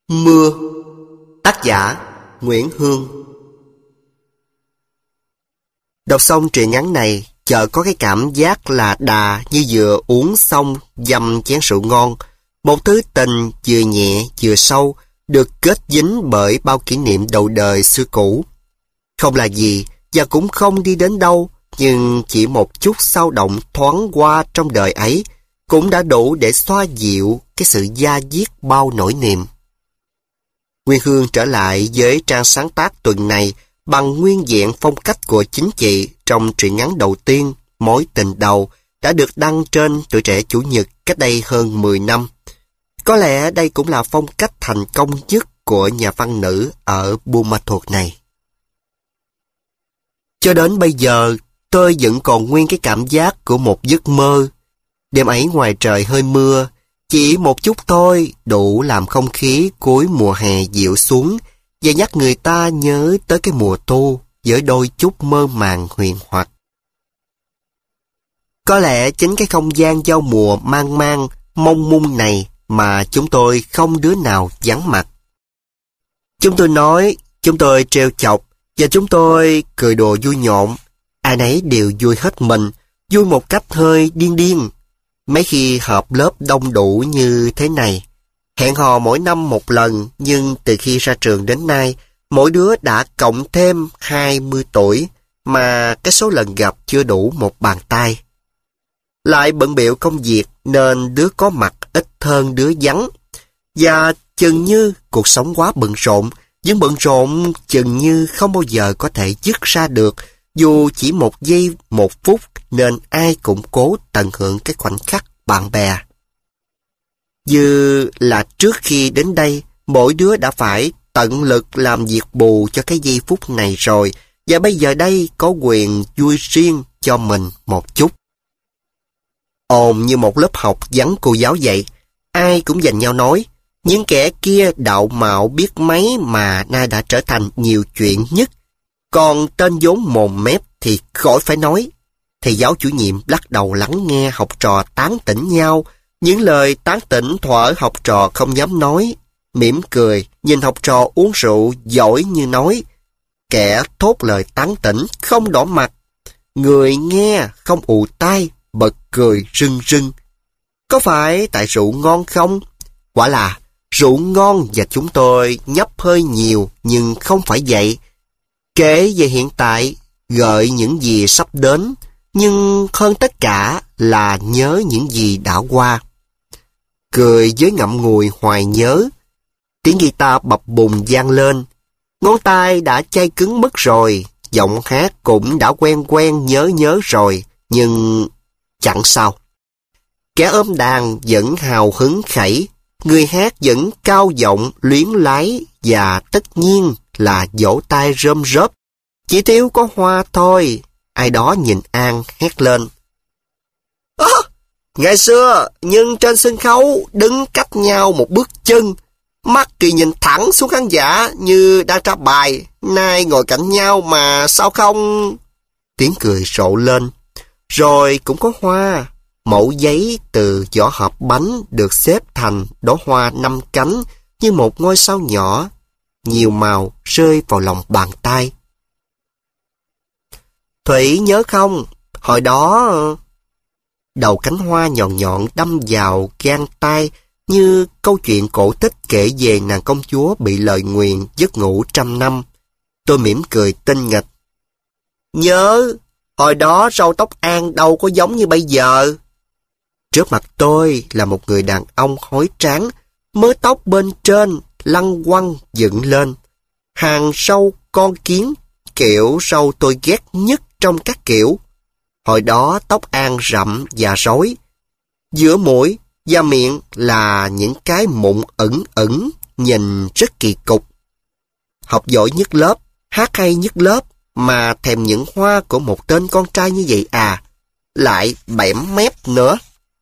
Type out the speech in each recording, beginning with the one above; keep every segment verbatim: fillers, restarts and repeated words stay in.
Mưa. Tác giả Nguyễn Hương. Đọc xong truyện ngắn này, chợt có cái cảm giác là đà như vừa uống xong dăm chén rượu ngon. Một thứ tình vừa nhẹ vừa sâu, được kết dính bởi bao kỷ niệm đầu đời xưa cũ. Không là gì và cũng không đi đến đâu, nhưng chỉ một chút xao động thoáng qua trong đời ấy cũng đã đủ để xoa dịu cái sự da diết bao nỗi niềm. Nguyên Hương trở lại với trang sáng tác tuần này bằng nguyên vẹn phong cách của chính chị trong truyện ngắn đầu tiên Mối Tình Đầu đã được đăng trên Tuổi Trẻ Chủ nhật cách đây hơn mười năm. Có lẽ đây cũng là phong cách thành công nhất của nhà văn nữ ở Buôn Ma Thuột này. Cho đến bây giờ, tôi vẫn còn nguyên cái cảm giác của một giấc mơ. Đêm ấy ngoài trời hơi mưa, chỉ một chút thôi đủ làm không khí cuối mùa hè dịu xuống và nhắc người ta nhớ tới cái mùa thu với đôi chút mơ màng huyền hoặc. Có lẽ chính cái không gian giao mùa mang mang, mông mung này mà chúng tôi không đứa nào vắng mặt. Chúng tôi nói, chúng tôi trêu chọc và chúng tôi cười đùa vui nhộn. Ai nấy đều vui hết mình, vui một cách hơi điên điên. Mấy khi họp lớp đông đủ như thế này, hẹn hò mỗi năm một lần, nhưng từ khi ra trường đến nay, mỗi đứa đã cộng thêm hai mươi tuổi, mà cái số lần gặp chưa đủ một bàn tay. Lại bận bịu công việc nên đứa có mặt ít hơn đứa vắng. Và chừng như cuộc sống quá bận rộn, nhưng bận rộn chừng như không bao giờ có thể dứt ra được, dù chỉ một giây, một phút, nên ai cũng cố tận hưởng cái khoảnh khắc bạn bè. Như là trước khi đến đây, mỗi đứa đã phải tận lực làm việc bù cho cái giây phút này rồi, và bây giờ đây có quyền vui riêng cho mình một chút. Ồn như một lớp học vắng cô giáo dạy, ai cũng giành nhau nói, những kẻ kia đạo mạo biết mấy mà nay đã trở thành nhiều chuyện nhất. Còn tên vốn mồm mép thì khỏi phải nói. Thầy giáo chủ nhiệm lắc đầu lắng nghe học trò tán tỉnh nhau, những lời tán tỉnh thuở học trò không dám nói, mỉm cười nhìn học trò uống rượu giỏi như nói. Kẻ thốt lời tán tỉnh không đỏ mặt, người nghe không ù tai, bật cười rưng rưng. Có phải tại rượu ngon không? Quả là rượu ngon và chúng tôi nhấp hơi nhiều, nhưng không phải vậy. Kể về hiện tại, gợi những gì sắp đến, nhưng hơn tất cả là nhớ những gì đã qua. Cười với ngậm ngùi hoài nhớ. Tiếng guitar bập bùng vang lên. Ngón tay đã chai cứng mất rồi, giọng hát cũng đã quen quen nhớ nhớ rồi, nhưng chẳng sao. Kẻ ôm đàn vẫn hào hứng khẩy, người hát vẫn cao giọng luyến lái, và tất nhiên là vỗ tay rơm rớp. Chỉ thiếu có hoa thôi. Ai đó nhìn An hét lên. Ơ, à, ngày xưa, nhưng trên sân khấu đứng cách nhau một bước chân, mắt thì nhìn thẳng xuống khán giả như đang tra bài. Nay ngồi cạnh nhau mà sao không... Tiếng cười rộ lên. Rồi cũng có hoa. Mẫu giấy từ vỏ hộp bánh được xếp thành đóa hoa năm cánh như một ngôi sao nhỏ, nhiều màu rơi vào lòng bàn tay. Thủy nhớ không? Hồi đó... Đầu cánh hoa nhọn nhọn đâm vào gan tay như câu chuyện cổ tích kể về nàng công chúa bị lời nguyền giấc ngủ trăm năm. Tôi mỉm cười tinh nghịch. Nhớ, hồi đó râu tóc An đâu có giống như bây giờ. Trước mặt tôi là một người đàn ông hói tráng, mớ tóc bên trên lăn quăng dựng lên. Hàng râu con kiến, kiểu râu tôi ghét nhất trong các kiểu. Hồi đó tóc An rậm và rối. Giữa mũi và miệng là những cái mụn ẩn ẩn, nhìn rất kỳ cục. Học giỏi nhất lớp, hát hay nhất lớp, mà thèm những hoa của một tên con trai như vậy à. Lại bẽm mép nữa.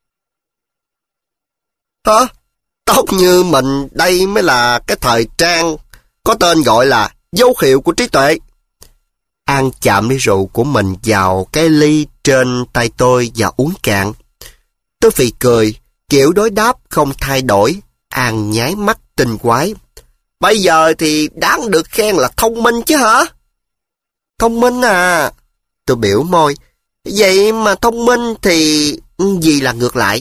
Hả? Tóc như mình đây mới là cái thời trang, có tên gọi là dấu hiệu của trí tuệ. An chạm ly rượu của mình vào cái ly trên tay tôi và uống cạn. Tôi phì cười, kiểu đối đáp không thay đổi. An nháy mắt tinh quái. Bây giờ thì đáng được khen là thông minh chứ hả? Thông minh à? Tôi biểu môi. Vậy mà thông minh thì gì là ngược lại?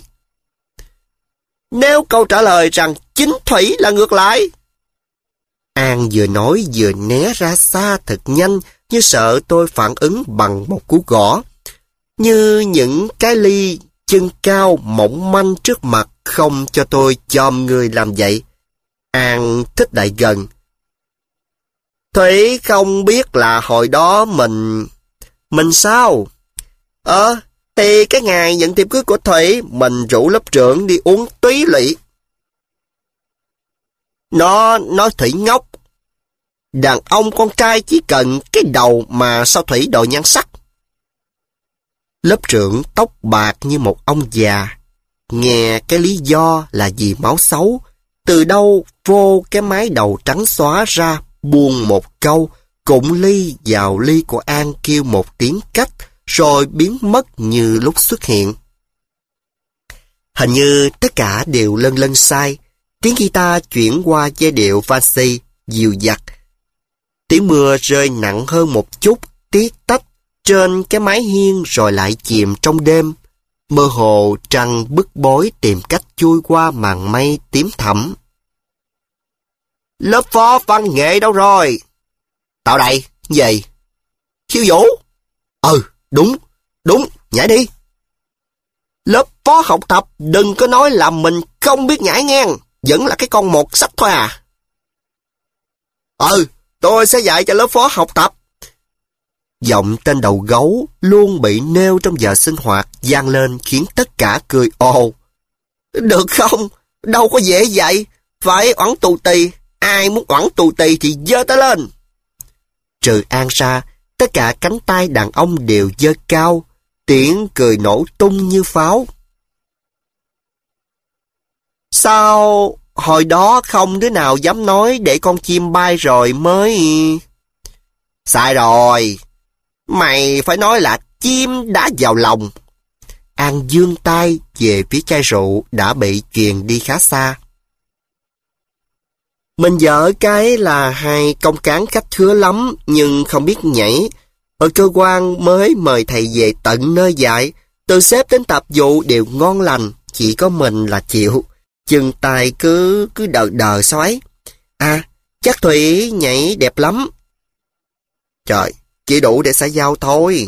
Nếu câu trả lời rằng chính thủy là ngược lại. An vừa nói vừa né ra xa thật nhanh, như sợ tôi phản ứng bằng một cú gõ. Như những cái ly chân cao mỏng manh trước mặt không cho tôi chồm người làm vậy. An thích lại gần. Thủy không biết là hồi đó mình... Mình sao? Ờ, thì cái ngày nhận tiệc cưới của Thủy, mình rủ lớp trưởng đi uống túy lỵ. Nó nói Thủy ngốc. Đàn ông con trai chỉ cần cái đầu mà sao Thủy đòi nhan sắc. Lớp trưởng tóc bạc như một ông già. Nghe cái lý do là vì máu xấu. Từ đâu vô cái mái đầu trắng xóa ra, buông một câu, cụng ly vào ly của An kêu một tiếng cách, rồi biến mất như lúc xuất hiện. Hình như tất cả đều lân lân sai. Tiếng guitar chuyển qua giai điệu fancy, dịu dặt. Tiếng mưa rơi nặng hơn một chút, tiết tách trên cái mái hiên rồi lại chìm trong đêm. Mơ hồ trăng bức bối tìm cách chui qua màn mây tím thẳm. Lớp phó văn nghệ đâu rồi? Tạo đây, gì? Khiêu vũ? Ừ, đúng, đúng, nhảy đi. Lớp phó học tập đừng có nói là mình không biết nhảy ngang, vẫn là cái con một sách thôi à. Ừ, tôi sẽ dạy cho lớp phó học tập. Giọng tên đầu gấu luôn bị nêu trong giờ sinh hoạt vang lên khiến tất cả cười ồ. Được không? Đâu có dễ vậy. Phải oẳn tù tì. Ai muốn oẳn tù tì thì giơ tay lên. Trừ An ra, tất cả cánh tay đàn ông đều giơ cao. Tiếng cười nổ tung như pháo. Sao hồi đó không đứa nào dám nói để con chim bay rồi mới... Sai rồi. Mày phải nói là chim đã vào lòng. An giương tay về phía chai rượu đã bị chuyền đi khá xa. Mình vợ cái là hai công cán khách khứa lắm, nhưng không biết nhảy. Ở cơ quan mới mời thầy về tận nơi dạy, từ sếp đến tạp vụ đều ngon lành, chỉ có mình là chịu. Chân tay cứ cứ đờ đờ sao ấy. À, chắc Thủy nhảy đẹp lắm. Trời, chỉ đủ để xã giao thôi.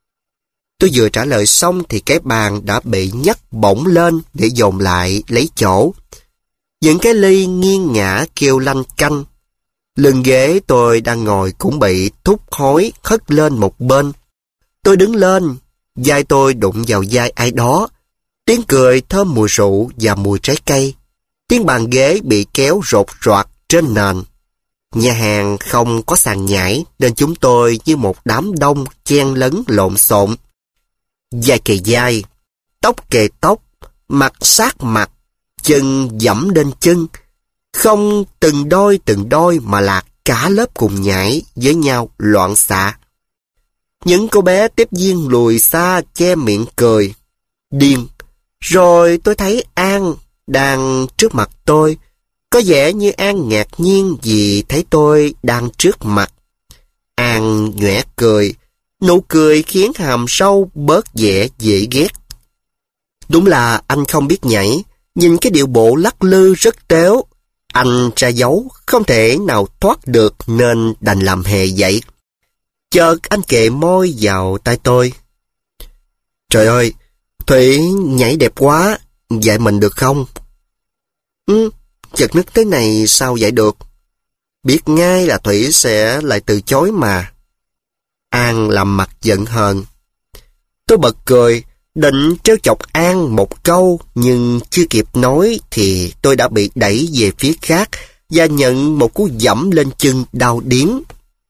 Tôi vừa trả lời xong thì cái bàn đã bị nhấc bổng lên để dồn lại lấy chỗ. Những cái ly nghiêng ngã kêu lanh canh. Lưng ghế tôi đang ngồi cũng bị thúc hối hất lên một bên. Tôi đứng lên, vai tôi đụng vào vai ai đó. Tiếng cười thơm mùi rượu và mùi trái cây. Tiếng bàn ghế bị kéo rột roạt trên nền. Nhà hàng không có sàn nhảy nên chúng tôi như một đám đông chen lấn lộn xộn. Vai kề vai, tóc kề tóc, mặt sát mặt, chân dẫm lên chân. Không từng đôi từng đôi mà là cả lớp cùng nhảy với nhau loạn xạ. Những cô bé tiếp viên lùi xa che miệng cười. Điên. Rồi tôi thấy An đang trước mặt tôi. Có vẻ như An ngạc nhiên vì thấy tôi đang trước mặt. An nhoẻn cười. Nụ cười khiến hàm sâu bớt vẻ dễ ghét. Đúng là anh không biết nhảy. Nhìn cái điệu bộ lắc lư rất téo. Anh ra dấu không thể nào thoát được nên đành làm hề vậy. Chợt anh kề môi vào tay tôi. Trời ơi, Thủy nhảy đẹp quá, dạy mình được không? Ừ, chợt nức thế này sao dạy được? Biết ngay là Thủy sẽ lại từ chối mà. An làm mặt giận hờn. Tôi bật cười, định trêu chọc An một câu, nhưng chưa kịp nói thì tôi đã bị đẩy về phía khác và nhận một cú dẫm lên chân đau điếng.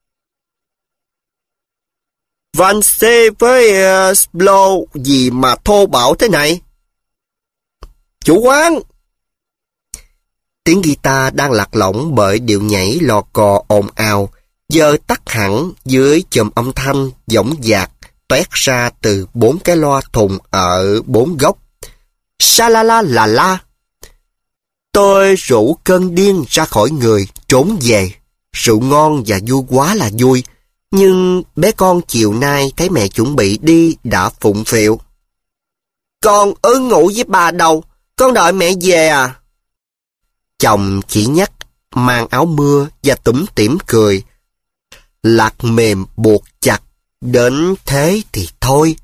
Van xê với uh, Splo gì mà thô bạo thế này? Chủ quán! Tiếng guitar đang lạc lõng bởi điệu nhảy lò cò ồn ào, giờ tắt hẳn dưới chùm âm thanh dõng dạc toét ra từ bốn cái loa thùng ở bốn góc. Sa la la la la. Tôi rủ cơn điên ra khỏi người, trốn về. Rượu ngon và vui quá là vui. Nhưng bé con chiều nay thấy mẹ chuẩn bị đi đã phụng phịu. Con ứ ngủ với bà đâu, con đợi mẹ về à? Chồng chỉ nhắc, mang áo mưa và tủm tỉm cười. Lạc mềm buộc chặt, đến thế thì thôi.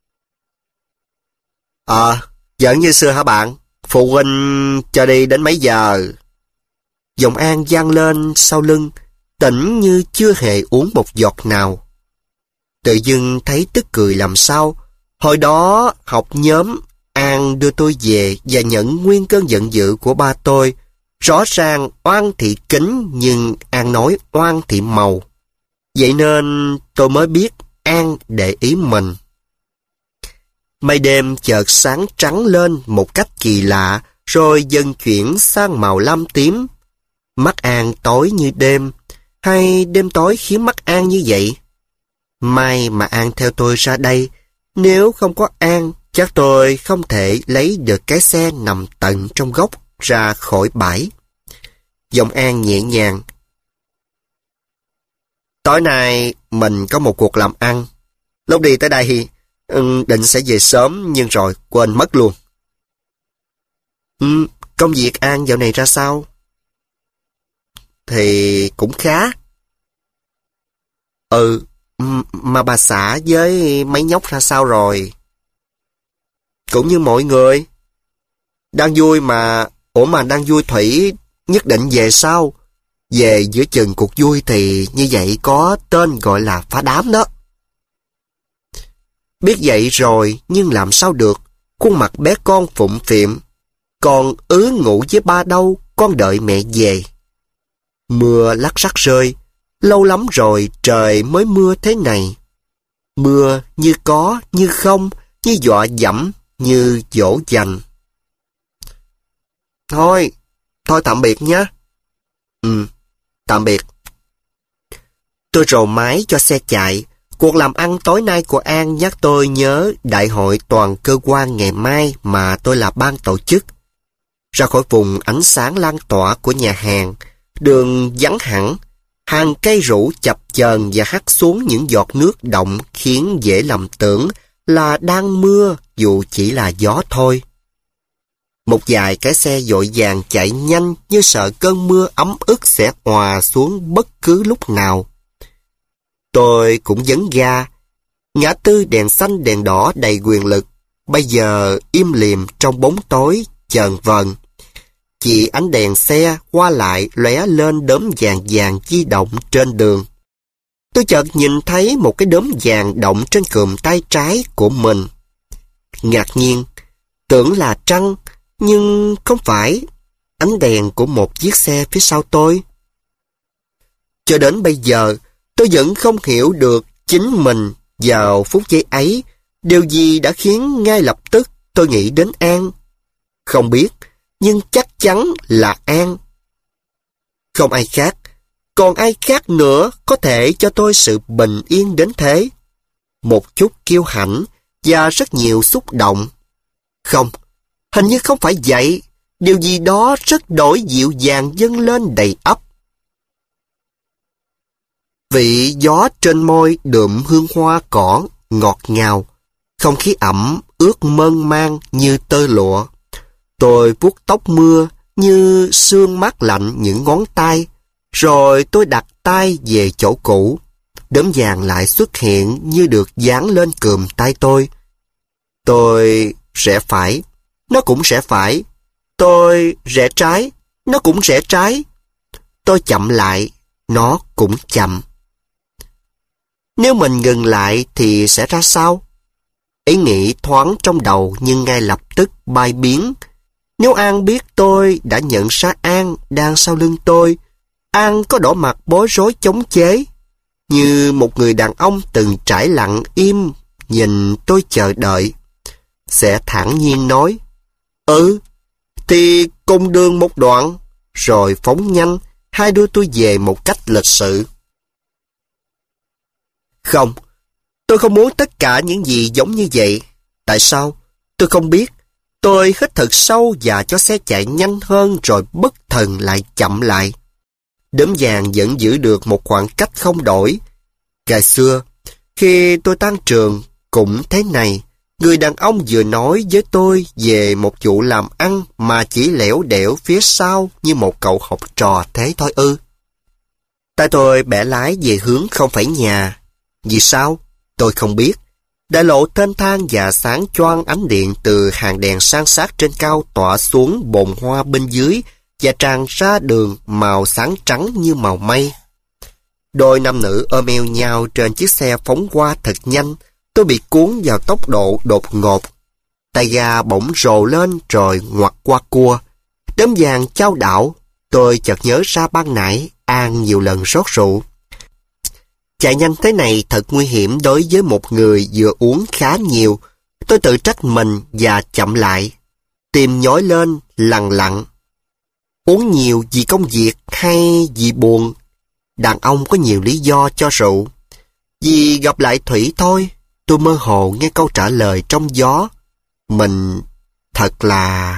Ờ, à, vẫn như xưa hả bạn? Phụ huynh cho đi đến mấy giờ? Giọng An vang lên sau lưng, tỉnh như chưa hề uống một giọt nào. Tự dưng thấy tức cười làm sao. Hồi đó học nhóm, An đưa tôi về và nhận nguyên cơn giận dữ của ba tôi. Rõ ràng oan thị kính nhưng An nói oan thị màu. Vậy nên tôi mới biết An để ý mình. Mây đêm chợt sáng trắng lên một cách kỳ lạ, rồi dần chuyển sang màu lam tím. Mắt An tối như đêm, hay đêm tối khiến mắt An như vậy? May mà An theo tôi ra đây. Nếu không có An, chắc tôi không thể lấy được cái xe nằm tận trong góc ra khỏi bãi. Giọng An nhẹ nhàng. Tối nay mình có một cuộc làm ăn. Lúc đi tới đây ừ, định sẽ về sớm nhưng rồi quên mất luôn. Ừ, công việc An dạo này ra sao? Thì cũng khá. Ừ, mà bà xã với mấy nhóc ra sao rồi? Cũng như mọi người. Đang vui mà. Ủa mà đang vui Thủy nhất định về sao? Về giữa chừng cuộc vui thì như vậy có tên gọi là phá đám đó. Biết vậy rồi nhưng làm sao được. Khuôn mặt bé con phụng phịu. Con ứ ngủ với ba đâu, con đợi mẹ về. Mưa lắc rắc rơi. Lâu lắm rồi trời mới mưa thế này. Mưa như có, như không, như dọa dẫm, như dỗ dành. Thôi, thôi tạm biệt nhé. Ừ, tạm biệt. Tôi rồ máy cho xe chạy. Cuộc làm ăn tối nay của An nhắc tôi nhớ đại hội toàn cơ quan ngày mai mà tôi là ban tổ chức. Ra khỏi vùng ánh sáng lan tỏa của nhà hàng, đường vắng hẳn, hàng cây rủ chập chờn và hắt xuống những giọt nước động khiến dễ lầm tưởng là đang mưa dù chỉ là gió thôi. Một vài cái xe vội vàng chạy nhanh như sợ cơn mưa ấm ức sẽ òa xuống bất cứ lúc nào. Tôi cũng dấn ga. Ngã tư đèn xanh đèn đỏ đầy quyền lực, bây giờ im lìm trong bóng tối chờn vờn. Chỉ ánh đèn xe qua lại lóe lên đốm vàng vàng di động trên đường. Tôi chợt nhìn thấy một cái đốm vàng động trên cườm tay trái của mình. Ngạc nhiên, tưởng là trăng, nhưng không phải. Ánh đèn của một chiếc xe phía sau tôi. Cho đến bây giờ, tôi vẫn không hiểu được chính mình vào phút giây ấy, điều gì đã khiến ngay lập tức tôi nghĩ đến An. Không biết, nhưng chắc chắn là An. Không ai khác, còn ai khác nữa có thể cho tôi sự bình yên đến thế. Một chút kiêu hãnh và rất nhiều xúc động. Không, hình như không phải vậy. Điều gì đó rất đổi dịu dàng dâng lên đầy ắp. Vị gió trên môi đượm hương hoa cỏ ngọt ngào. Không khí ẩm ướt mơn man như tơ lụa. Tôi vuốt tóc mưa như sương mát lạnh những ngón tay. Rồi tôi đặt tay về chỗ cũ. Đốm vàng lại xuất hiện như được dán lên cườm tay tôi. Tôi rẽ phải, nó cũng rẽ phải. Tôi rẽ trái, nó cũng rẽ trái. Tôi chậm lại, nó cũng chậm. Nếu mình ngừng lại thì sẽ ra sao? Ý nghĩ thoáng trong đầu nhưng ngay lập tức bay biến. Nếu An biết tôi đã nhận ra An đang sau lưng tôi, An có đỏ mặt bối rối chống chế, như một người đàn ông từng trải lặng im nhìn tôi chờ đợi, sẽ thản nhiên nói, ừ, thì cùng đường một đoạn, rồi phóng nhanh, hai đứa tôi về một cách lịch sự. Không, tôi không muốn tất cả những gì giống như vậy. Tại sao? Tôi không biết. Tôi hít thật sâu và cho xe chạy nhanh hơn rồi bất thần lại chậm lại. Đốm vàng vẫn giữ được một khoảng cách không đổi. Ngày xưa, khi tôi tan trường, cũng thế này. Người đàn ông vừa nói với tôi về một vụ làm ăn mà chỉ lẻo đẻo phía sau như một cậu học trò thế thôi ư. Tại tôi bẻ lái về hướng không phải nhà. Vì sao? Tôi không biết. Đại lộ thênh thang và sáng choang ánh điện từ hàng đèn san sát trên cao tỏa xuống bồn hoa bên dưới và tràn ra đường màu sáng trắng như màu mây. Đôi nam nữ ôm eo nhau trên chiếc xe phóng qua thật nhanh. Tôi bị cuốn vào tốc độ đột ngột. Tay ga bỗng rồ lên rồi ngoặt qua cua. Đốm vàng chao đảo. Tôi chợt nhớ ra ban nãy An nhiều lần rót rượu. Chạy nhanh thế này thật nguy hiểm đối với một người vừa uống khá nhiều. Tôi tự trách mình và chậm lại. Tim nhói lên lằn lặn. Uống nhiều vì công việc hay vì buồn? Đàn ông có nhiều lý do cho rượu. Vì gặp lại Thủy thôi. Tôi mơ hồ nghe câu trả lời trong gió. Mình thật là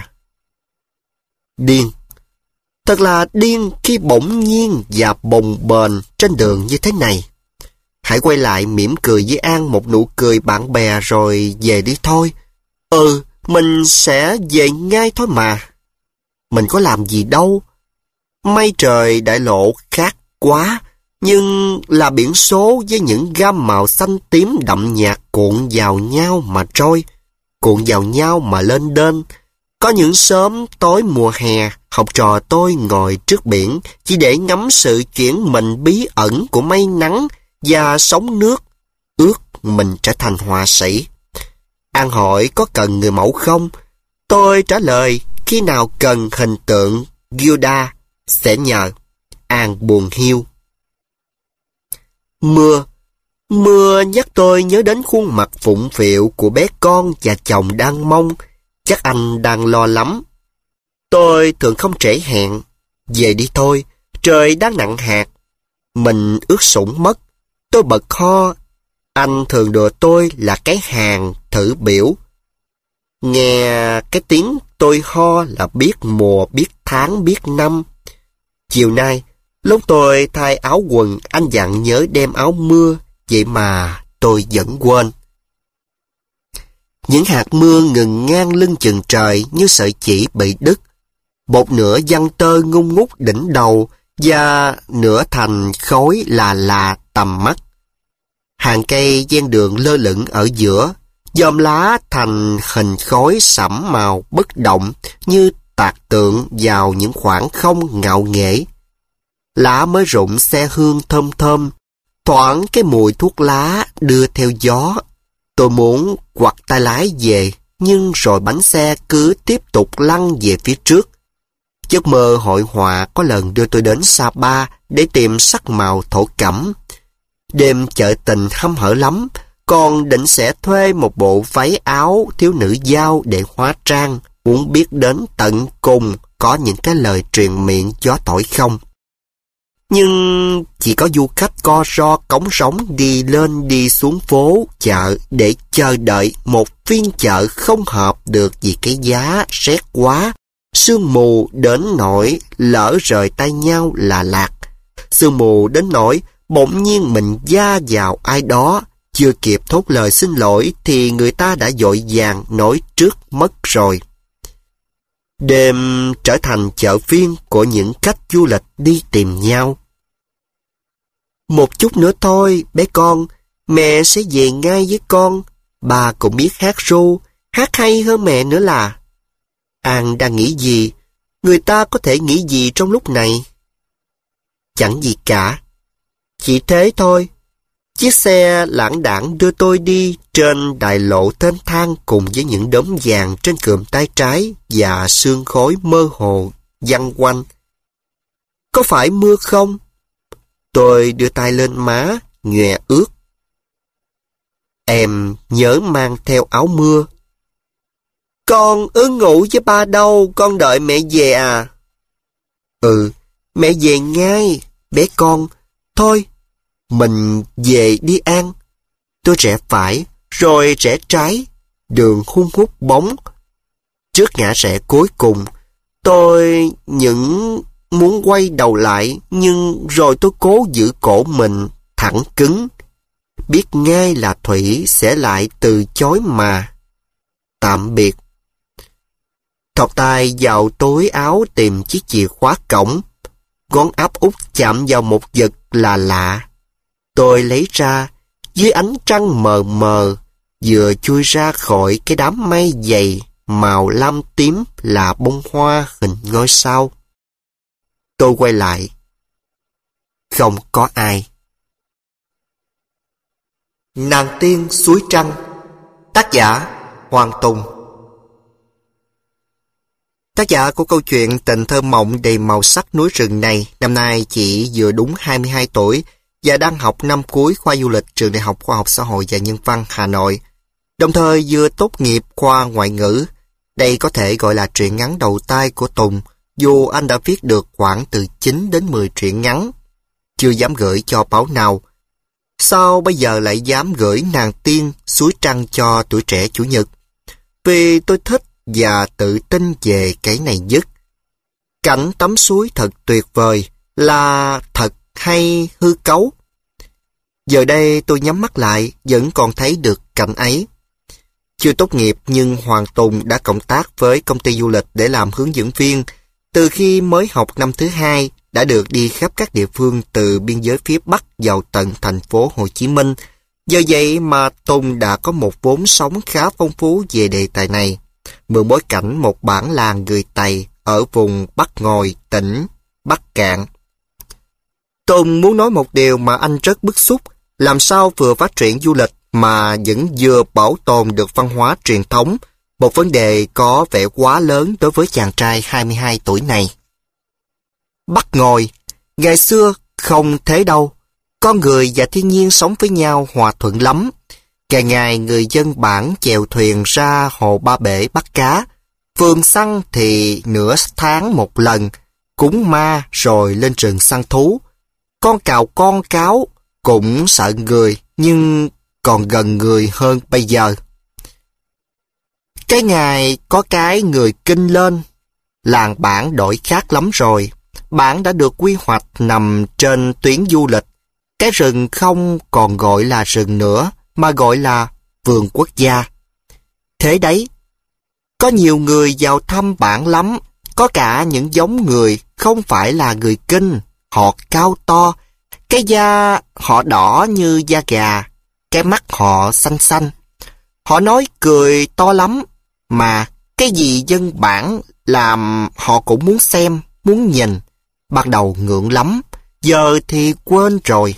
điên. Thật là điên khi bỗng nhiên và bồng bềnh trên đường như thế này. Hãy quay lại mỉm cười với An một nụ cười bạn bè rồi về đi thôi. Ừ, mình sẽ về ngay thôi mà. Mình có làm gì đâu. May trời đại lộ khác quá, nhưng là biển số với những gam màu xanh tím đậm nhạt cuộn vào nhau mà trôi, cuộn vào nhau mà lên đên. Có những sớm tối mùa hè, học trò tôi ngồi trước biển chỉ để ngắm sự chuyển mình bí ẩn của mây nắng và sóng nước, ước mình trở thành họa sĩ. An hỏi có cần người mẫu không? Tôi trả lời khi nào cần hình tượng Gilda sẽ nhờ. An buồn hiu. Mưa. Mưa nhắc tôi nhớ đến khuôn mặt phụng phịu của bé con và chồng đang mong. Chắc anh đang lo lắm. Tôi thường không trễ hẹn. Về đi thôi, trời đang nặng hạt. Mình ướt sũng mất. Tôi bật ho. Anh thường đùa tôi là cái hàng thử biểu. Nghe cái tiếng tôi ho là biết mùa, biết tháng, biết năm. Chiều nay, lúc tôi thay áo quần, anh dặn nhớ đem áo mưa. Vậy mà tôi vẫn quên. Những hạt mưa ngừng ngang lưng chừng trời như sợi chỉ bị đứt. Một nửa giăng tơ ngung ngút đỉnh đầu và nửa thành khói là là tầm mắt. Hàng cây ven đường lơ lửng ở giữa, dòm lá thành hình khói sẫm màu bất động như tạc tượng vào những khoảng không ngạo nghễ. Lá mới rụng xe hương thơm thơm, thoảng cái mùi thuốc lá đưa theo gió. Tôi muốn quặt tay lái về, nhưng rồi bánh xe cứ tiếp tục lăn về phía trước. Giấc mơ hội họa có lần đưa tôi đến Sapa để tìm sắc màu thổ cẩm. Đêm chợ tình hăm hở lắm, còn định sẽ thuê một bộ váy áo thiếu nữ dao để hóa trang, muốn biết đến tận cùng có những cái lời truyền miệng gió thổi không. Nhưng chỉ có du khách co ro cống rống đi lên đi xuống phố chợ để chờ đợi một phiên chợ không hợp được vì cái giá rét quá. Sương mù đến nỗi lỡ rời tay nhau là lạc. Sương mù đến nỗi bỗng nhiên mình va vào ai đó, chưa kịp thốt lời xin lỗi thì người ta đã vội vàng nói trước mất rồi. Đêm trở thành chợ phiên của những khách du lịch đi tìm nhau. Một chút nữa thôi, bé con, mẹ sẽ về ngay với con. Bà cũng biết hát ru, hát hay hơn mẹ nữa là. An đang nghĩ gì? Người ta có thể nghĩ gì trong lúc này? Chẳng gì cả. Chỉ thế thôi. Chiếc xe lãng đãng đưa tôi đi trên đại lộ thênh thang cùng với những đốm vàng trên cườm tay trái và sương khói mơ hồ văng quanh. Có phải mưa không? Tôi đưa tay lên má, nhòe ướt. Em nhớ mang theo áo mưa. Con ưng ngủ với ba đâu, con đợi mẹ về à? Ừ, mẹ về ngay, bé con. Thôi, mình về đi An. Tôi rẽ phải, rồi rẽ trái, đường hun hút bóng. Trước ngã rẽ cuối cùng, tôi những muốn quay đầu lại, nhưng rồi tôi cố giữ cổ mình thẳng cứng. Biết ngay là Thủy sẽ lại từ chối mà. Tạm biệt. Thọc tay vào túi áo tìm chiếc chìa khóa cổng. Ngón áp út chạm vào một vật là lạ. Tôi lấy ra, dưới ánh trăng mờ mờ, vừa chui ra khỏi cái đám mây dày, màu lam tím là bông hoa hình ngôi sao. Tôi quay lại. Không có ai. Nàng tiên suối trăng. Tác giả Hoàng Tùng. Tác giả của câu chuyện Tình thơ mộng đầy màu sắc núi rừng này năm nay chỉ vừa đúng hai mươi hai tuổi và đang học năm cuối khoa du lịch Trường Đại học Khoa học Xã hội và Nhân văn Hà Nội, đồng thời vừa tốt nghiệp khoa ngoại ngữ. Đây có thể gọi là truyện ngắn đầu tay của Tùng, dù anh đã viết được khoảng từ chín đến mười truyện ngắn. Chưa dám gửi cho báo nào. Sao bây giờ lại dám gửi Nàng tiên suối trăng cho Tuổi Trẻ Chủ nhật? Vì tôi thích và tự tin về cái này nhất. Cảnh tắm suối thật tuyệt vời, là thật hay hư cấu? Giờ đây tôi nhắm mắt lại vẫn còn thấy được cảnh ấy. Chưa tốt nghiệp nhưng Hoàng Tùng đã cộng tác với công ty du lịch để làm hướng dẫn viên. Từ khi mới học năm thứ hai, đã được đi khắp các địa phương từ biên giới phía Bắc vào tận thành phố Hồ Chí Minh. Do vậy mà Tùng đã có một vốn sống khá phong phú về đề tài này. Mượn bối cảnh một bản làng người Tày ở vùng Bắc Ngòi, tỉnh Bắc Cạn. Tùng muốn nói một điều mà anh rất bức xúc. Làm sao vừa phát triển du lịch mà vẫn vừa bảo tồn được văn hóa truyền thống, một vấn đề có vẻ quá lớn đối với chàng trai hai mươi hai tuổi này. Bắc Ngòi, ngày xưa không thế đâu. Con người và thiên nhiên sống với nhau hòa thuận lắm. Ngày ngày người dân bản chèo thuyền ra hồ Ba Bể bắt cá. Phường săn thì nửa tháng một lần, cúng ma rồi lên rừng săn thú. Con cào con cáo cũng sợ người, nhưng còn gần người hơn bây giờ. Cái ngày có cái người kinh lên, làng bản đổi khác lắm rồi. Bản đã được quy hoạch nằm trên tuyến du lịch. Cái rừng không còn gọi là rừng nữa, mà gọi là vườn quốc gia. Thế đấy, có nhiều người vào thăm bản lắm. Có cả những giống người không phải là người Kinh. Họ cao to, cái da họ đỏ như da gà, cái mắt họ xanh xanh. Họ nói cười to lắm, mà cái gì dân bản làm họ cũng muốn xem, muốn nhìn. Ban đầu ngượng lắm, giờ thì quên rồi.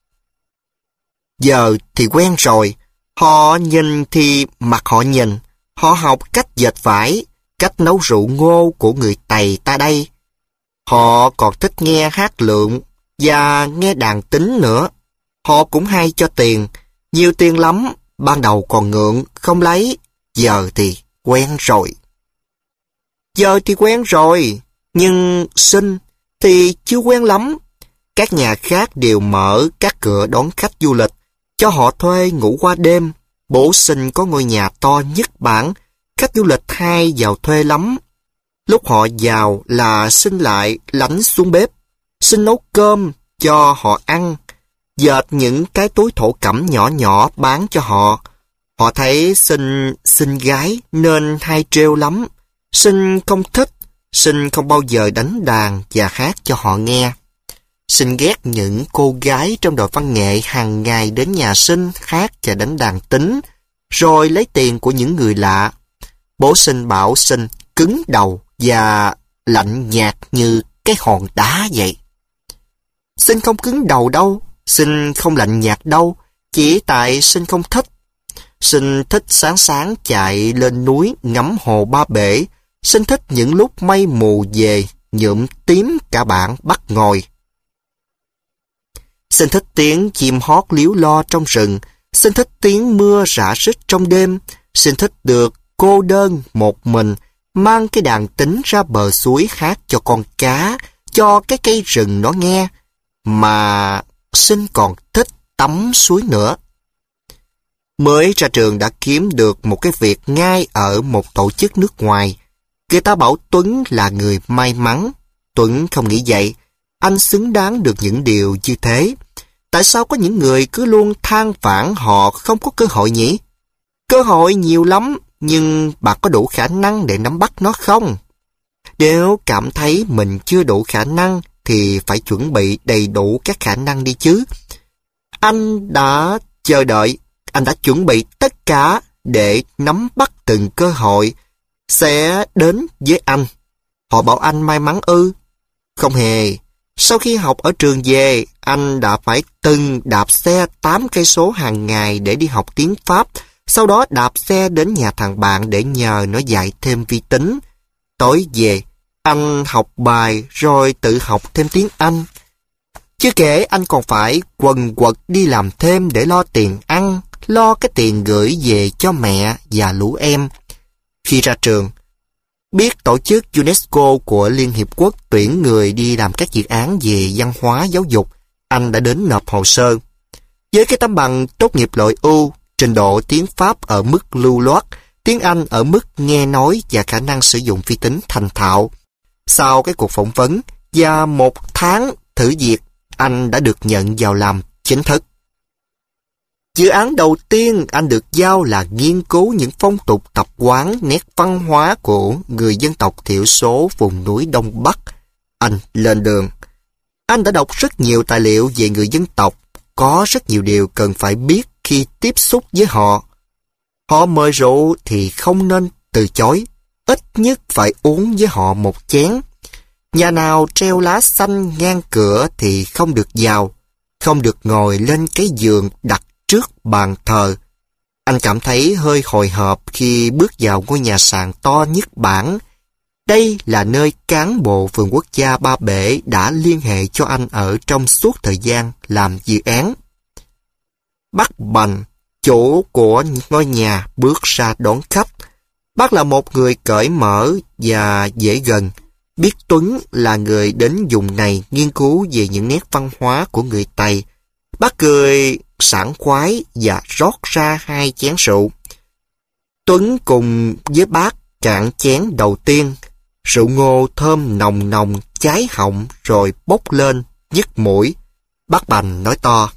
Giờ thì quen rồi, họ nhìn thì mặt họ nhìn. Họ học cách dệt vải, cách nấu rượu ngô của người Tày ta đây. Họ còn thích nghe hát lượn và nghe đàn tính nữa. Họ cũng hay cho tiền, nhiều tiền lắm. Ban đầu còn ngượng, không lấy, giờ thì quen rồi. Giờ thì quen rồi, nhưng xin thì chưa quen lắm. Các nhà khác đều mở các cửa đón khách du lịch, cho họ thuê ngủ qua đêm. Bố Sinh có ngôi nhà to nhất bản, khách du lịch hay vào thuê lắm. Lúc họ vào là Sinh lại lánh xuống bếp, Sinh nấu cơm cho họ ăn, dệt những cái túi thổ cẩm nhỏ nhỏ bán cho họ. Họ thấy Sinh xinh gái nên hay trêu lắm. Sinh không thích, Sinh không bao giờ đánh đàn và hát cho họ nghe. Sinh ghét những cô gái trong đội văn nghệ hàng ngày đến nhà Sinh hát và đánh đàn tính, rồi lấy tiền của những người lạ. Bố Sinh bảo Sinh cứng đầu và lạnh nhạt như cái hòn đá vậy. Sinh không cứng đầu đâu, Sinh không lạnh nhạt đâu, chỉ tại Sinh không thích. Sinh thích sáng sáng chạy lên núi ngắm hồ Ba Bể. Sinh thích những lúc mây mù về nhuộm tím cả bản Bắc Ngòi. Sinh thích tiếng chim hót líu lo trong rừng. Sinh thích tiếng mưa rã rít trong đêm. Sinh thích được cô đơn một mình mang cái đàn tính ra bờ suối hát cho con cá, cho cái cây rừng nó nghe. Mà Sinh còn thích tắm suối nữa. Mới ra trường đã kiếm được một cái việc ngay ở một tổ chức nước ngoài. Người ta bảo Tuấn là người may mắn. Tuấn không nghĩ vậy. Anh xứng đáng được những điều như thế. Tại sao có những người cứ luôn than vãn họ không có cơ hội nhỉ? Cơ hội nhiều lắm, nhưng bạn có đủ khả năng để nắm bắt nó không? Nếu cảm thấy mình chưa đủ khả năng thì phải chuẩn bị đầy đủ các khả năng đi chứ. Anh đã chờ đợi, anh đã chuẩn bị tất cả để nắm bắt từng cơ hội sẽ đến với anh. Họ bảo anh may mắn ư? Không hề. Sau khi học ở trường về, anh đã phải từng đạp xe tám cây số hàng ngày để đi học tiếng Pháp, sau đó đạp xe đến nhà thằng bạn để nhờ nó dạy thêm vi tính. Tối về, anh học bài rồi tự học thêm tiếng Anh. Chưa kể anh còn phải quần quật đi làm thêm để lo tiền ăn, lo cái tiền gửi về cho mẹ và lũ em. Khi ra trường, biết tổ chức UNESCO của Liên Hiệp Quốc tuyển người đi làm các dự án về văn hóa giáo dục, anh đã đến nộp hồ sơ. Với cái tấm bằng tốt nghiệp loại ưu, trình độ tiếng Pháp ở mức lưu loát, tiếng Anh ở mức nghe nói và khả năng sử dụng vi tính thành thạo. Sau cái cuộc phỏng vấn và một tháng thử việc, anh đã được nhận vào làm chính thức. Dự án đầu tiên anh được giao là nghiên cứu những phong tục tập quán, nét văn hóa của người dân tộc thiểu số vùng núi Đông Bắc. Anh lên đường. Anh đã đọc rất nhiều tài liệu về người dân tộc, có rất nhiều điều cần phải biết khi tiếp xúc với họ. Họ mời rượu thì không nên từ chối, ít nhất phải uống với họ một chén. Nhà nào treo lá xanh ngang cửa thì không được vào, không được ngồi lên cái giường đặt trước bàn thờ. Anh cảm thấy hơi hồi hộp khi bước vào ngôi nhà sàn to nhất bản. Đây là nơi cán bộ vườn quốc gia Ba Bể đã liên hệ cho anh ở trong suốt thời gian làm dự án. Bác Bành, chủ của ngôi nhà, bước ra đón khách. Bác là một người cởi mở và dễ gần. Biết Tuấn là người đến vùng này nghiên cứu về những nét văn hóa của người Tây. Bác cười sảng khoái và rót ra hai chén rượu. Tuấn cùng với bác cạn chén đầu tiên. Rượu ngô thơm nồng nồng, cháy họng rồi bốc lên, nhức mũi. Bác Bành nói to: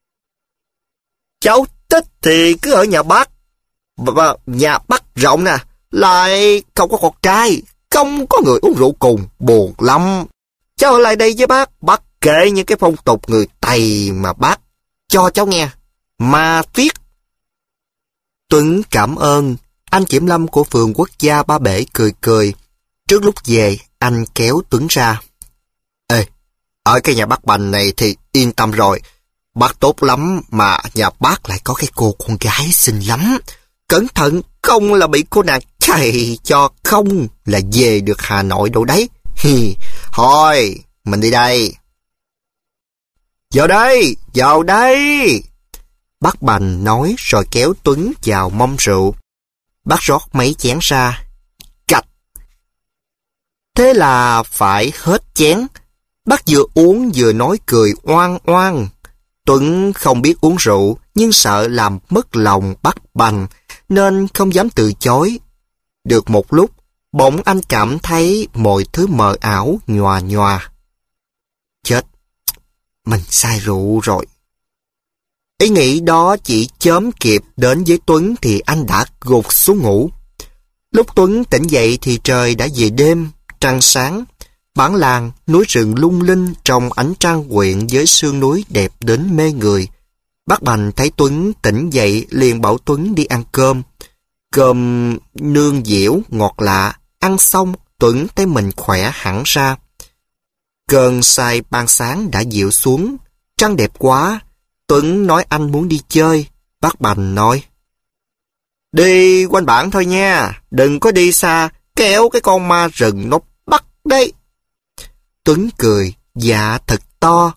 "Cháu thích thì cứ ở nhà bác. Và nhà bác rộng nè, lại không có con trai, không có người uống rượu cùng, buồn lắm. Cháu ở lại đây với bác, bác kể những cái phong tục người Tây mà bác cho cháu nghe. Mà viết." Tuấn cảm ơn. Anh kiểm lâm của vườn quốc gia Ba Bể cười cười. Trước lúc về, anh kéo Tuấn ra. "Ê, ở cái nhà bác Bành này thì yên tâm rồi. Bác tốt lắm, mà nhà bác lại có cái cô con gái xinh lắm. Cẩn thận, không là bị cô nàng chạy cho không là về được Hà Nội đâu đấy. Hi, thôi, mình đi đây." "Vào đây, vào đây!" Bác Bành nói rồi kéo Tuấn vào mâm rượu. Bác rót mấy chén ra. Cạch. Thế là phải hết chén. Bác vừa uống vừa nói cười oan oan. Tuấn không biết uống rượu, nhưng sợ làm mất lòng bác Bành, nên không dám từ chối. Được một lúc, bỗng anh cảm thấy mọi thứ mờ ảo nhòa nhòa. Chết, mình say rượu rồi. Ý nghĩ đó chỉ chớm kịp đến với Tuấn thì anh đã gục xuống ngủ. Lúc Tuấn tỉnh dậy thì trời đã về đêm, trăng sáng. Bản làng, núi rừng lung linh trong ánh trăng quyện với sương núi đẹp đến mê người. Bác Bành thấy Tuấn tỉnh dậy liền bảo Tuấn đi ăn cơm. Cơm nương dẻo, ngọt lạ. Ăn xong, Tuấn thấy mình khỏe hẳn ra. Cơn say ban sáng đã dịu xuống. Trăng đẹp quá. Tuấn nói anh muốn đi chơi. Bác Bành nói: "Đi quanh bản thôi nha, đừng có đi xa, kéo cái con ma rừng nó bắt đấy." Tuấn cười, dạ thật to.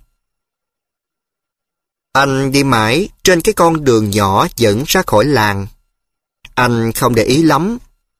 Anh đi mãi trên cái con đường nhỏ dẫn ra khỏi làng. Anh không để ý lắm.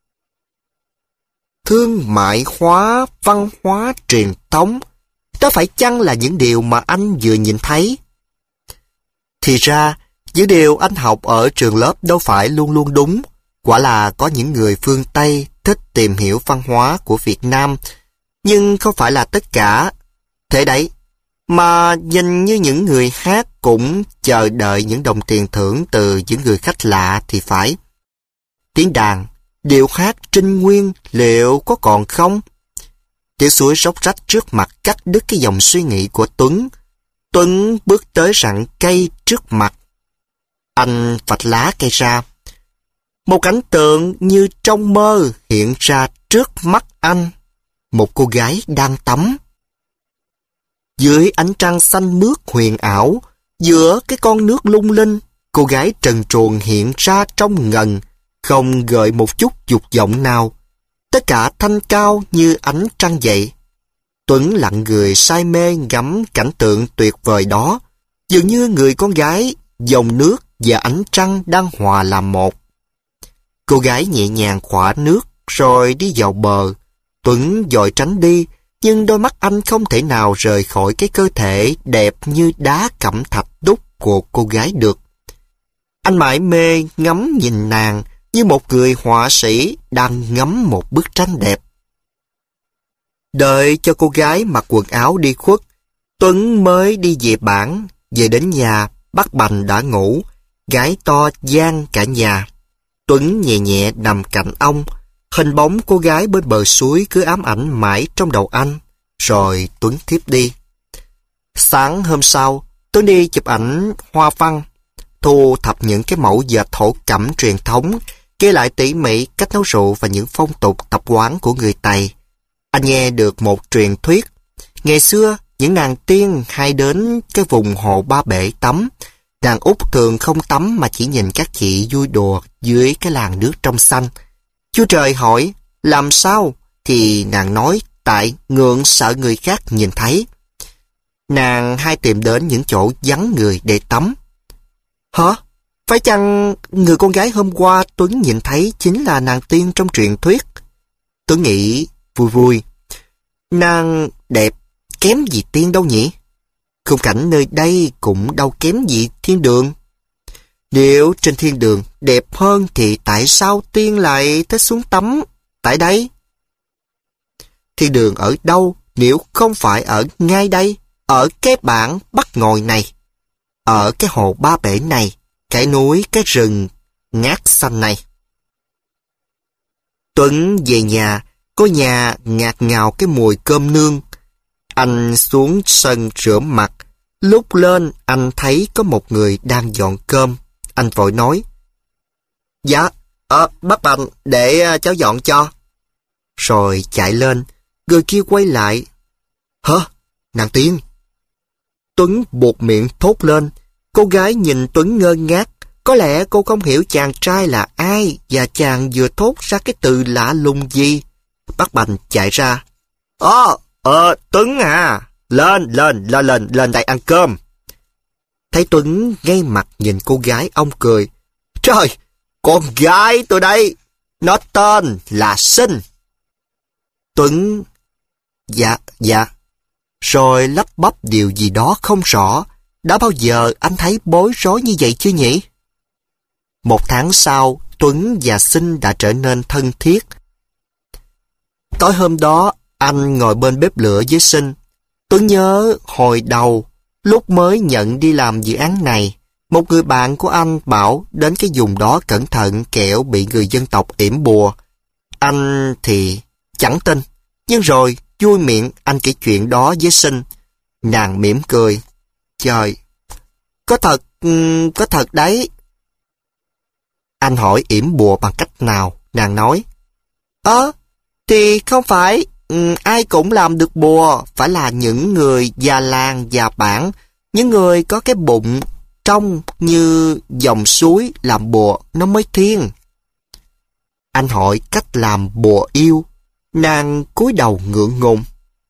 Thương mại hóa, văn hóa truyền thống, đó phải chăng là những điều mà anh vừa nhìn thấy? Thì ra, những điều anh học ở trường lớp đâu phải luôn luôn đúng. Quả là có những người phương Tây thích tìm hiểu văn hóa của Việt Nam. Nhưng không phải là tất cả. Thế đấy, mà nhìn như những người hát cũng chờ đợi những đồng tiền thưởng từ những người khách lạ thì phải. Tiếng đàn, điệu hát trinh nguyên liệu có còn không? Tiếng suối róc rách trước mặt cắt đứt cái dòng suy nghĩ của Tuấn. Tuấn bước tới rặng cây trước mặt. Anh vạch lá cây ra. Một cảnh tượng như trong mơ hiện ra trước mắt anh. Một cô gái đang tắm. Dưới ánh trăng xanh mướt huyền ảo, giữa cái con nước lung linh, cô gái trần truồng hiện ra trong ngần, không gợi một chút dục vọng nào. Tất cả thanh cao như ánh trăng dậy. Tuấn lặng người say mê ngắm cảnh tượng tuyệt vời đó, dường như người con gái, dòng nước và ánh trăng đang hòa làm một. Cô gái nhẹ nhàng khỏa nước rồi đi vào bờ. Tuấn vội tránh đi, nhưng đôi mắt anh không thể nào rời khỏi cái cơ thể đẹp như đá cẩm thạch đúc của cô gái được. Anh mải mê ngắm nhìn nàng như một người họa sĩ đang ngắm một bức tranh đẹp. Đợi cho cô gái mặc quần áo đi khuất, Tuấn mới đi về bản. Về đến nhà, bác Bành đã ngủ, gái to gian cả nhà. Tuấn nhẹ nhẹ nằm cạnh ông, hình bóng cô gái bên bờ suối cứ ám ảnh mãi trong đầu anh, rồi Tuấn thiếp đi. Sáng hôm sau, Tuấn đi chụp ảnh hoa văn, thu thập những cái mẫu dệt thổ cẩm truyền thống, ghi lại tỉ mỉ cách nấu rượu và những phong tục tập quán của người Tây. Anh nghe được một truyền thuyết. Ngày xưa, những nàng tiên hay đến cái vùng hồ Ba Bể tắm. Đàn út thường không tắm mà chỉ nhìn các chị vui đùa dưới cái làn nước trong xanh. Chúa Trời hỏi, làm sao? Thì nàng nói, tại ngượng sợ người khác nhìn thấy. Nàng hay tìm đến những chỗ vắng người để tắm. Hả? Phải chăng người con gái hôm qua Tuấn nhìn thấy chính là nàng tiên trong truyền thuyết? Tuấn nghĩ vui vui. Nàng đẹp kém gì tiên đâu nhỉ? Khung cảnh nơi đây cũng đâu kém gì thiên đường. Nếu trên thiên đường đẹp hơn thì tại sao tiên lại thích xuống tắm tại đây? Thiên đường ở đâu nếu không phải ở ngay đây, ở cái bản Bắc Ngòi này, ở cái hồ Ba Bể này, cái núi, cái rừng ngát xanh này. Tuấn về nhà, có nhà ngạt ngào cái mùi cơm nương. Anh xuống sân rửa mặt. Lúc lên anh thấy có một người đang dọn cơm. Anh vội nói, dạ, ờ, bác Bành, để cháu dọn cho. Rồi chạy lên, người kia quay lại. Hả? Nàng tiên? Tuấn buột miệng thốt lên. Cô gái nhìn Tuấn ngơ ngác. Có lẽ cô không hiểu chàng trai là ai và chàng vừa thốt ra cái từ lạ lùng gì. Bác Bành chạy ra. Ờ, ờ, Tuấn à, lên, lên, lên, lên, lên đây ăn cơm. Thấy Tuấn ngay mặt nhìn cô gái, ông cười. Trời, con gái tôi đây, nó tên là Sinh. Tuấn, dạ, dạ, rồi lắp bắp điều gì đó không rõ. Đã bao giờ anh thấy bối rối như vậy chưa nhỉ? Một tháng sau, Tuấn và Sinh đã trở nên thân thiết. Tối hôm đó, anh ngồi bên bếp lửa với Sinh. Tuấn nhớ hồi đầu, lúc mới nhận đi làm dự án này, một người bạn của anh bảo đến cái vùng đó cẩn thận kẻo bị người dân tộc yểm bùa. Anh thì chẳng tin, nhưng rồi vui miệng anh kể chuyện đó với Sinh. Nàng mỉm cười. Trời, có thật, có thật đấy. Anh hỏi yểm bùa bằng cách nào? Nàng nói, Ơ, thì không phải um, ai cũng làm được bùa, phải là những người già làng già bản, những người có cái bụng trong như dòng suối làm bùa nó mới thiên. Anh hỏi cách làm bùa yêu. Nàng cúi đầu ngượng ngùng.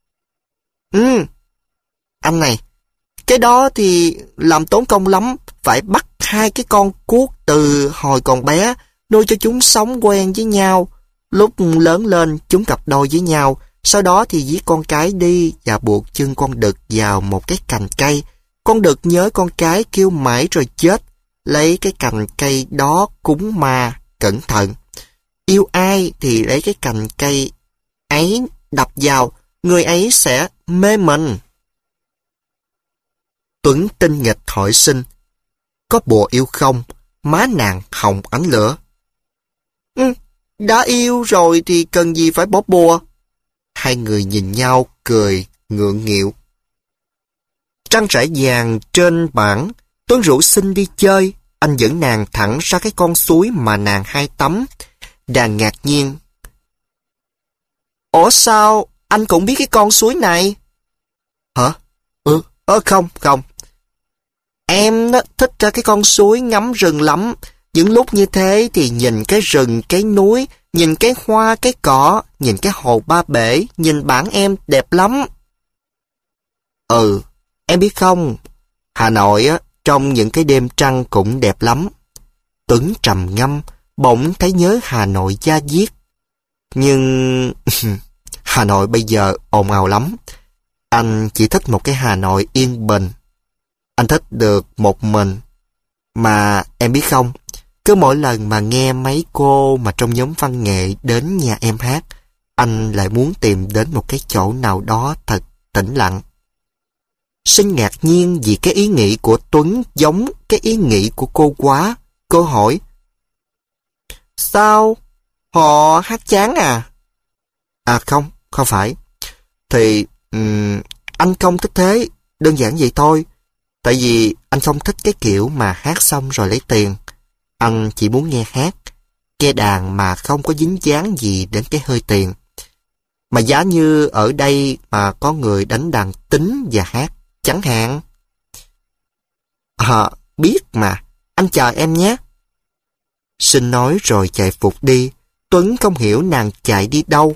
Ừ, anh này, cái đó thì làm tốn công lắm, phải bắt hai cái con cuốc từ hồi còn bé, nuôi cho chúng sống quen với nhau. Lúc lớn lên, chúng cặp đôi với nhau, sau đó thì giết con cái đi và buộc chân con đực vào một cái cành cây. Con đực nhớ con cái kêu mãi rồi chết, lấy cái cành cây đó cúng ma, cẩn thận. Yêu ai thì lấy cái cành cây ấy đập vào, người ấy sẽ mê mình. Tuấn tinh nghịch hỏi Sinh, có bùa yêu không? Má nàng hồng ánh lửa. Ừ, đã yêu rồi thì cần gì phải bỏ bùa? Hai người nhìn nhau cười ngượng nghịu. Trăng rải vàng trên bảng, Tuấn rủ Sinh đi chơi. Anh dẫn nàng thẳng ra cái con suối mà nàng hay tắm. Nàng ngạc nhiên. Ủa sao anh cũng biết cái con suối này? Hả? Ừ, ơ không, không. Em đó, thích ra cái con suối ngắm rừng lắm. Những lúc như thế thì nhìn cái rừng, cái núi, nhìn cái hoa, cái cỏ, nhìn cái hồ Ba Bể, nhìn bản em đẹp lắm. Ừ, em biết không, Hà Nội á, trong những cái đêm trăng cũng đẹp lắm. Tuấn trầm ngâm, bỗng thấy nhớ Hà Nội da diết. Nhưng Hà Nội bây giờ ồn ào lắm. Anh chỉ thích một cái Hà Nội yên bình. Anh thích được một mình. Mà em biết không, cứ mỗi lần mà nghe mấy cô mà trong nhóm văn nghệ đến nhà em hát, anh lại muốn tìm đến một cái chỗ nào đó thật tĩnh lặng. Sinh ngạc nhiên vì cái ý nghĩ của Tuấn giống cái ý nghĩ của cô quá. Cô hỏi, sao? Họ hát chán à? À không, không phải. Thì um, anh không thích thế, đơn giản vậy thôi. Tại vì anh không thích cái kiểu mà hát xong rồi lấy tiền. Anh chỉ muốn nghe hát, nghe đàn mà không có dính dáng gì đến cái hơi tiền. Mà giá như ở đây mà có người đánh đàn tính và hát, chẳng hạn. À, biết mà, anh chờ em nhé. Sinh nói rồi chạy vụt đi. Tuấn không hiểu nàng chạy đi đâu.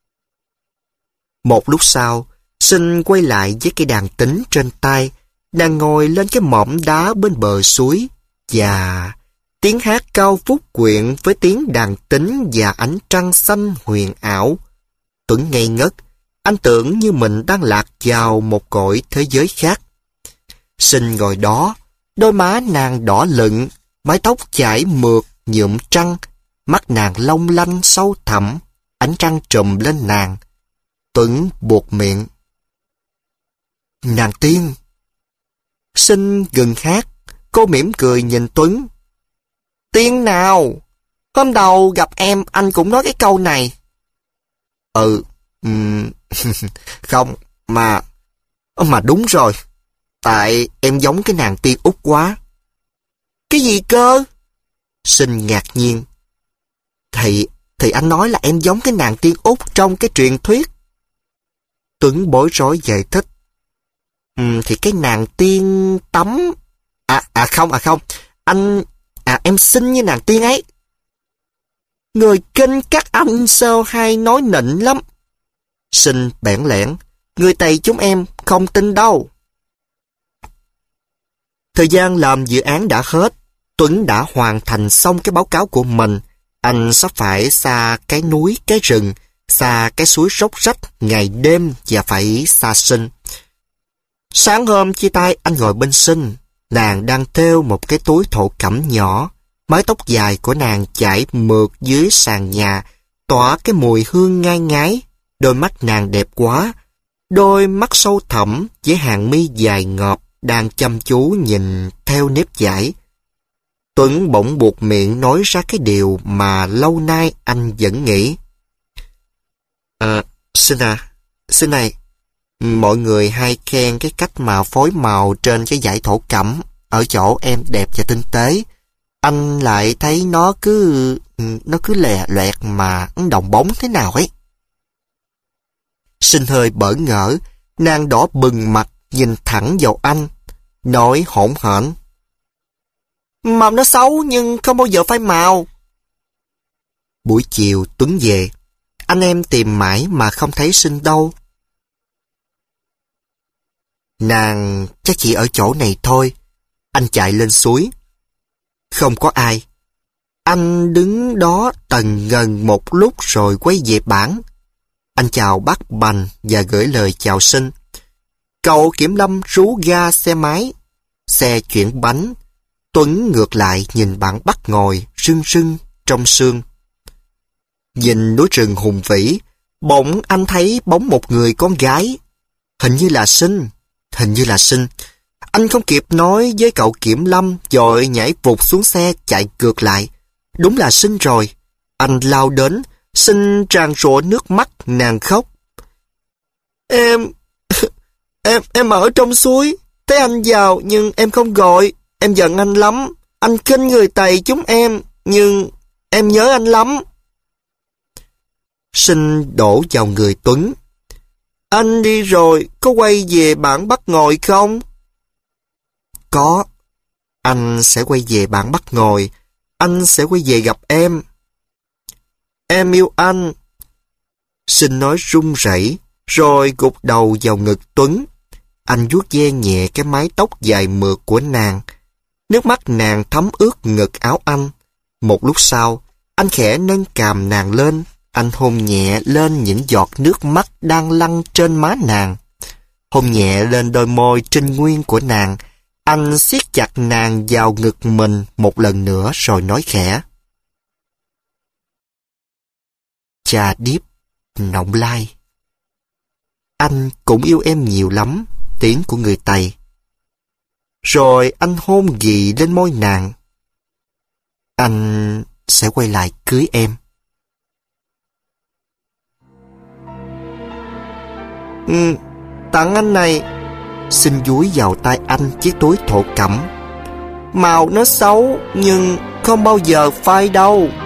Một lúc sau, Sinh quay lại với cây đàn tính trên tay. Nàng ngồi lên cái mỏm đá bên bờ suối. Và tiếng hát cao vút quyện với tiếng đàn tính và ánh trăng xanh huyền ảo. Tuấn ngây ngất. Anh tưởng như mình đang lạc vào một cõi thế giới khác. Sinh ngồi đó, đôi má nàng đỏ lựng, mái tóc chải mượt nhuộm trăng, mắt nàng long lanh sâu thẳm, ánh trăng trùm lên nàng. Tuấn buột miệng. Nàng tiên. Sinh ngừng hát, cô mỉm cười nhìn Tuấn. Tiên nào? Hôm đầu gặp em anh cũng nói cái câu này. Ừ, um, không, mà, mà đúng rồi. Tại em giống cái nàng tiên Úc quá. Cái gì cơ? Sinh ngạc nhiên. Thì, thì anh nói là em giống cái nàng tiên Úc trong cái truyền thuyết. Tuấn bối rối giải thích. Ừ, thì cái nàng tiên tắm... À, à không, à không. Anh... À em xinh như nàng tiên ấy. Người kinh các anh sao hay nói nịnh lắm. Sinh bẽn lẽn. Người Tây chúng em không tin đâu. Thời gian làm dự án đã hết. Tuấn đã hoàn thành xong cái báo cáo của mình. Anh sắp phải xa cái núi, cái rừng, xa cái suối róc rách ngày đêm và phải xa Sinh. Sáng hôm chia tay anh ngồi bên Sinh. Nàng đang thêu một cái túi thổ cẩm nhỏ. Mái tóc dài của nàng chảy mượt dưới sàn nhà, tỏa cái mùi hương ngai ngái. Đôi mắt nàng đẹp quá. Đôi mắt sâu thẳm với hàng mi dài ngọt đang chăm chú nhìn theo nếp vải. Tuấn bỗng buột miệng nói ra cái điều mà lâu nay anh vẫn nghĩ. À, Sinh à, Sinh này, mọi người hay khen cái cách mà phối màu trên cái dải thổ cẩm ở chỗ em đẹp và tinh tế. Anh lại thấy nó cứ nó cứ lè loẹt mà đồng bóng thế nào ấy. Sinh hơi bỡ ngỡ, nàng đỏ bừng mặt nhìn thẳng vào anh, nói hỗn hển. Màu nó xấu nhưng không bao giờ phai màu. Buổi chiều Tuấn về, anh em tìm mãi mà không thấy Sinh đâu. Nàng chắc chỉ ở chỗ này thôi. Anh chạy lên suối. Không có ai. Anh đứng đó tần ngần một lúc rồi quay về bảng. Anh chào bác Bành và gửi lời chào Sinh. Cậu kiểm lâm rú ga xe máy. Xe chuyển bánh. Tuấn ngược lại nhìn bạn bắt ngồi rưng rưng trong sương. Nhìn núi rừng hùng vĩ, bỗng anh thấy bóng một người con gái. Hình như là Sinh, hình như là Sinh. Anh không kịp nói với cậu kiểm lâm, rồi nhảy vụt xuống xe chạy ngược lại. Đúng là Sinh rồi. Anh lao đến, Sinh tràn trụa nước mắt, nàng khóc. Em, em, em ở trong suối, thấy anh vào nhưng em không gọi. Em giận anh lắm, anh khinh người Tày chúng em, nhưng em nhớ anh lắm. Sinh đổ vào người Tuấn. Anh đi rồi, có quay về bản Bắc Ngòi không? Có. Anh sẽ quay về bản Bắc Ngòi. Anh sẽ quay về gặp em. Em yêu anh. Sinh nói run rẩy, rồi gục đầu vào ngực Tuấn. Anh vuốt ve nhẹ cái mái tóc dài mượt của nàng. Nước mắt nàng thấm ướt ngực áo anh. Một lúc sau, anh khẽ nâng cằm nàng lên. Anh hôn nhẹ lên những giọt nước mắt đang lăn trên má nàng. Hôn nhẹ lên đôi môi trinh nguyên của nàng. Anh siết chặt nàng vào ngực mình một lần nữa rồi nói khẽ. Cha điếp, nọng lai. Anh cũng yêu em nhiều lắm, tiếng của người Tày. Rồi anh hôn ghì lên môi nàng. Anh sẽ quay lại cưới em. Ừ, tặng anh này. Xin dúi vào tay anh chiếc túi thổ cẩm. Màu nó xấu nhưng không bao giờ phai đâu.